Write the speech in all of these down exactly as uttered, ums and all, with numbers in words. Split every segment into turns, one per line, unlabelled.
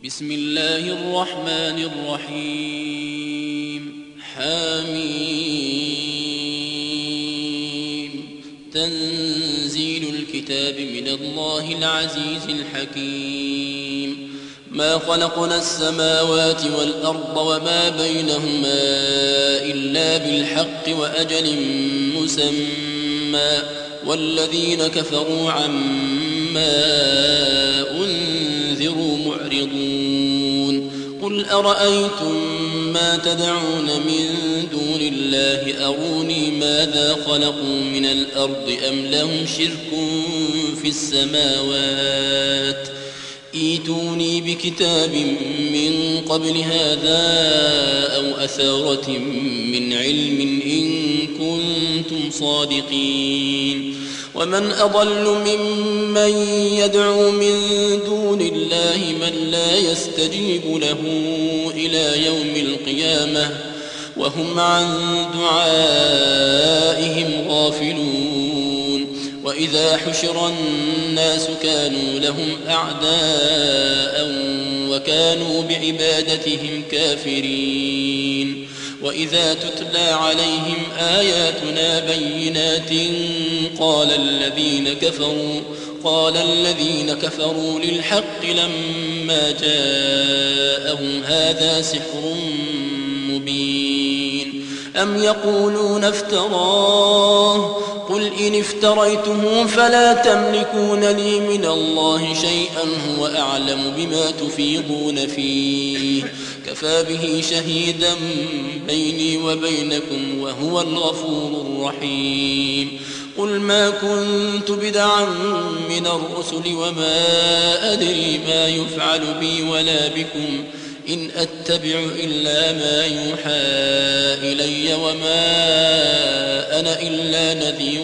بسم الله الرحمن الرحيم. حميم. تنزيل الكتاب من الله العزيز الحكيم. ما خلقنا السماوات والأرض وما بينهما إلا بالحق وأجل مسمى والذين كفروا عما أنذروا معرضون. قل أرأيتم ما تدعون من دون الله أروني ماذا خلقوا من الأرض أم لهم شرك في السماوات ائتوني بكتاب من قبل هذا أو أثارة من علم إن كنتم صادقين. ومن أضل ممن يدعو من دون الله من لا يستجيب له إلى يوم القيامة وهم عن دعائهم غافلون. وإذا حشر الناس كانوا لهم أعداء وكانوا بعبادتهم كافرين. وإذا تتلى عليهم آياتنا بينات قال الذين كفروا قال الذين كفروا للحق لما جاءهم هذا سحر مبين. أم يقولون افتراه قل إن افتريته فلا تملكون لي من الله شيئا هو أعلم بما تفيضون فيه كفى به شهيدا بيني وبينكم وهو الغفور الرحيم. قل ما كنت بدعا من الرسل وما أدري ما يفعل بي ولا بكم إن أتبع إلا ما يوحى إلي وما أنا إلا نذير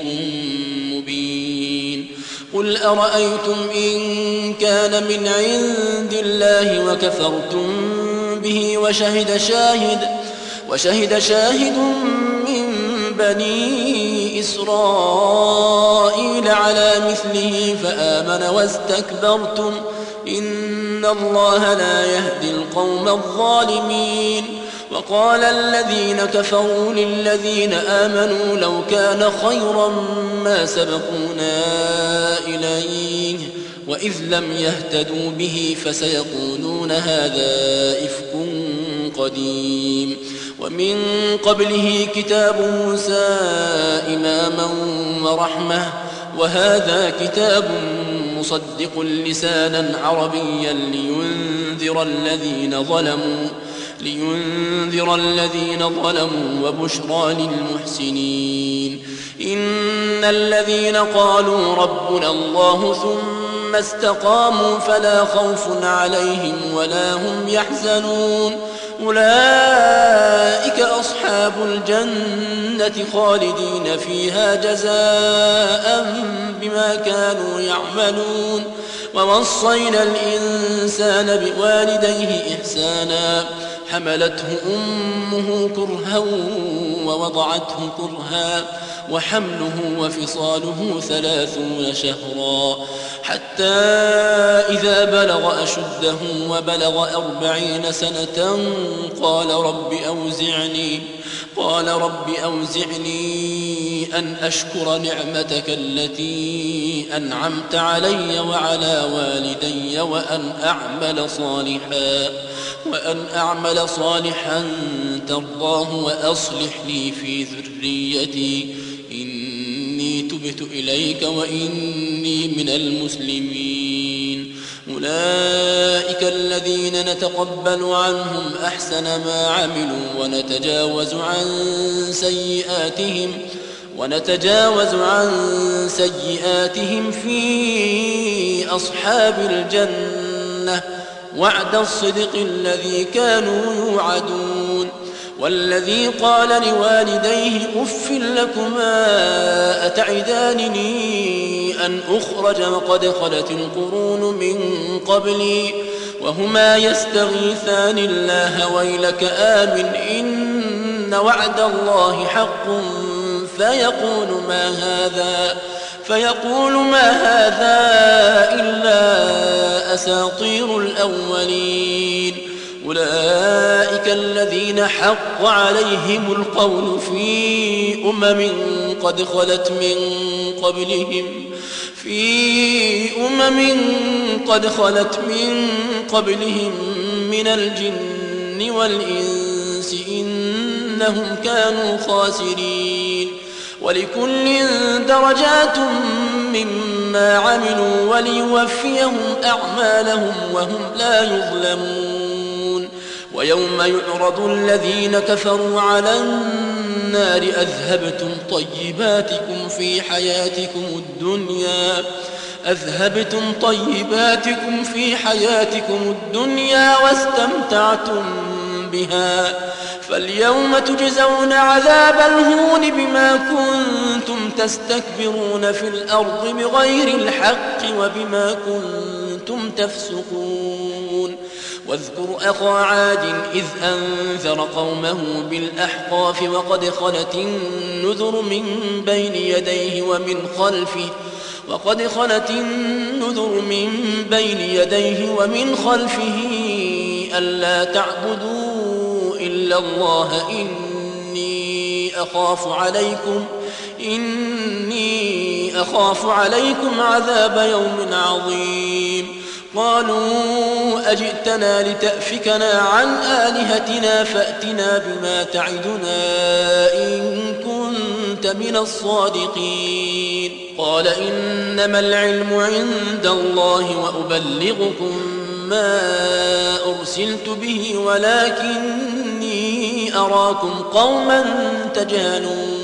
مبين. قل أرأيتم إن كان من عند الله وكفرتم به وشهد شاهد وشهد شاهد من بني إسرائيل على مثله فآمن واستكبرتم إن الله لا يهدي القوم الظالمين. وقال الذين كفروا للذين آمنوا لو كان خيرا ما سبقونا إليه وإذ لم يهتدوا به فسيقولون هذا إفك قديم. ومن قبله كتاب موسى إماما ورحمة وهذا كتاب مصدق لسانا عربيا لينذر الذين ظلموا لينذر الذين ظلموا وبشرى للمحسنين. إن الذين قالوا ربنا الله ثم استقاموا فلا خوف عليهم ولا هم يحزنون أولئك أصحاب الجنة خالدين فيها جزاء بما كانوا يعملون. ووصينا الإنسان بوالديه إحسانا حملته أمه كرها ووضعته كرها وحمله وفصاله ثلاثون شهرا حتى إذا بلغ أشده وبلغ أربعين سنة قال رب أوزعني قال رب أوزعني أن أشكر نعمتك التي أنعمت علي وعلى والدي وأن أعمل صالحا وأن أعمل صالحا ترضاه وأصلح لي في ذريتي إني تبت إليك وإني من المسلمين. أولئك الذين نتقبل عنهم أحسن ما عملوا ونتجاوز عن سيئاتهم ونتجاوز عن سيئاتهم في أصحاب الجنة وعد الصدق الذي كانوا يوعدون. والذي قال لوالديه أف لكما أتعدانني أن أخرج وقد خلت القرون من قبلي وهما يستغيثان الله ويلك آمن إن وعد الله حق فيقول ما هذا فيقول ما هذا إلا أساطير الأولين. أولئك الذين حق عليهم القول في أمم قد خلت من قبلهم في أمم قد خلت من قبلهم من الجن والإنس إنهم كانوا خاسرين. ولكل درجات مما عملوا وليوفيهم أعمالهم وهم لا يظلمون. ويوم يعرض الذين كفروا على النار أذهبتم طيباتكم في حياتكم الدنيا أذهبتم طيباتكم في حياتكم الدنيا واستمتعتم بها فاليوم تجزون عذاب الهون بما كنتم تستكبرون في الأرض بغير الحق وبما كنتم تفسقون. واذكر أخا عاد إذ أنذر قومه بالأحقاف وقد خلت النذر من بين يديه ومن خلفه وقد خلت النذر من بين يديه ومن خلفه ألا تعبدوا إلا الله إني أخاف عليكم إني أخاف عليكم عذاب يوم عظيم. قالوا أجئتنا لتأفكنا عن آلهتنا فأتنا بما تعدنا إن كنت من الصادقين. قال إنما العلم عند الله وأبلغكم ما أرسلت به ولكني أراكم قوما تجهلون.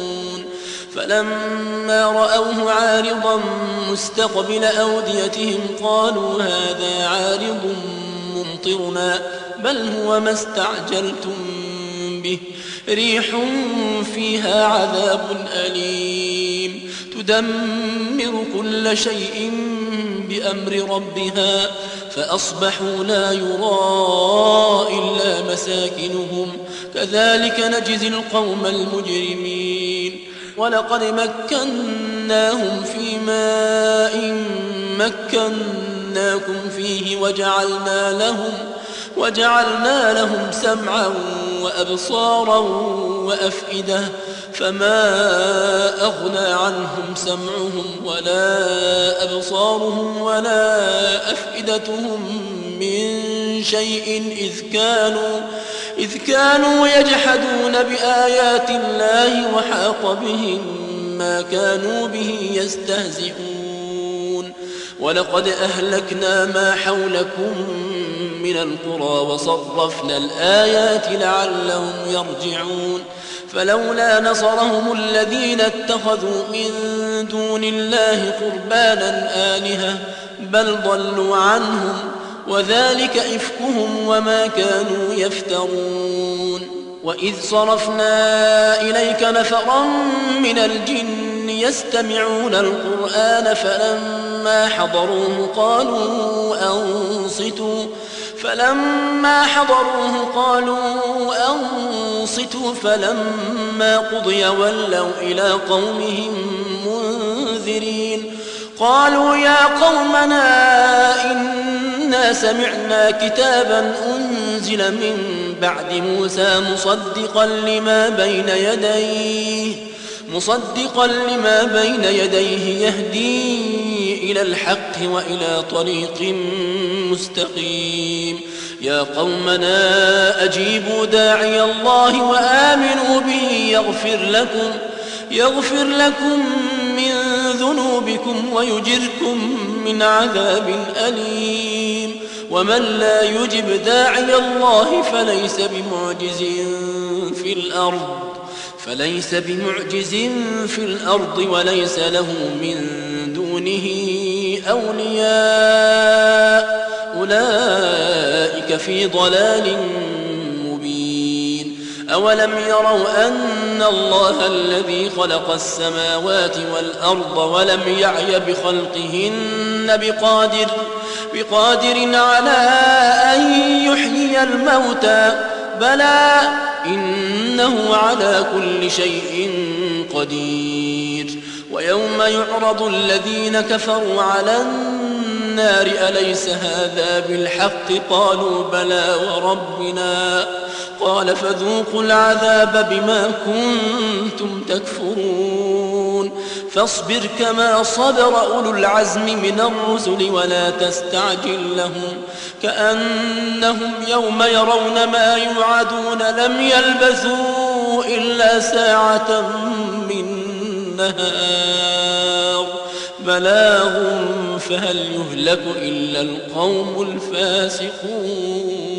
فلما رأوه عارضا مستقبل أوديتهم قالوا هذا عارض ممطرنا بل هو ما استعجلتم به ريح فيها عذاب أليم تدمر كل شيء بأمر ربها فأصبحوا لا يرى إلا مساكنهم كذلك نجزي القوم المجرمين. ولقد مكناهم في ماء مكناكم فيه وجعلنا لهم وجعلنا لهم سمعا وأبصارا وأفئدة فما أغنى عنهم سمعهم ولا أبصارهم ولا أفئدتهم من شيء إذ كانوا إذ كانوا يجحدون بآيات الله وحاق بهم ما كانوا به يستهزئون. ولقد أهلكنا ما حولكم من القرى وصرفنا الآيات لعلهم يرجعون. فلولا نصرهم الذين اتخذوا من دون الله قربانا آلهة بل ضلوا عنهم وذلك إفكهم وما كانوا يفترون. وإذ صرفنا إليك نفرا من الجن يستمعون القرآن فلما حضروه قالوا أنصتوا فلما حضروه قالوا أنصتوا فلما قضي ولوا إلى قومهم منذرين. قالوا يا قومنا إنا سمعنا كتابا أنزل من بعد موسى مصدقا لما بين يديه مصدقا لما بين يديه يهدي إلى الحق وإلى طريق مستقيم. يا قومنا أجيبوا داعي الله وآمنوا به يغفر لكم يغفر لكم من ذنوبكم ويجركم من عذاب أليم. ومن لا يجب داعي الله فليس بمعجز في الأرض فليس بمعجز في الأرض وليس له من دونه أولياء أولئك في ضلال مبين. أولم يروا أن الله الذي خلق السماوات والأرض ولم يعي بخلقهن بقادر بقادر على أن يحيي الموتى بلى إنه على كل شيء قدير. ويوم يعرض الذين كفروا على النار أليس هذا بالحق قالوا بلى وربنا قال فذوقوا العذاب بما كنتم تكفرون فاصبر كما صبر أولو العزم من الرسل ولا تستعجل لهم كأنهم يوم يرون ما يوعدون لم يلبثوا إلا ساعة من نهار بلاغ فهل يهلك إلا القوم الفاسقون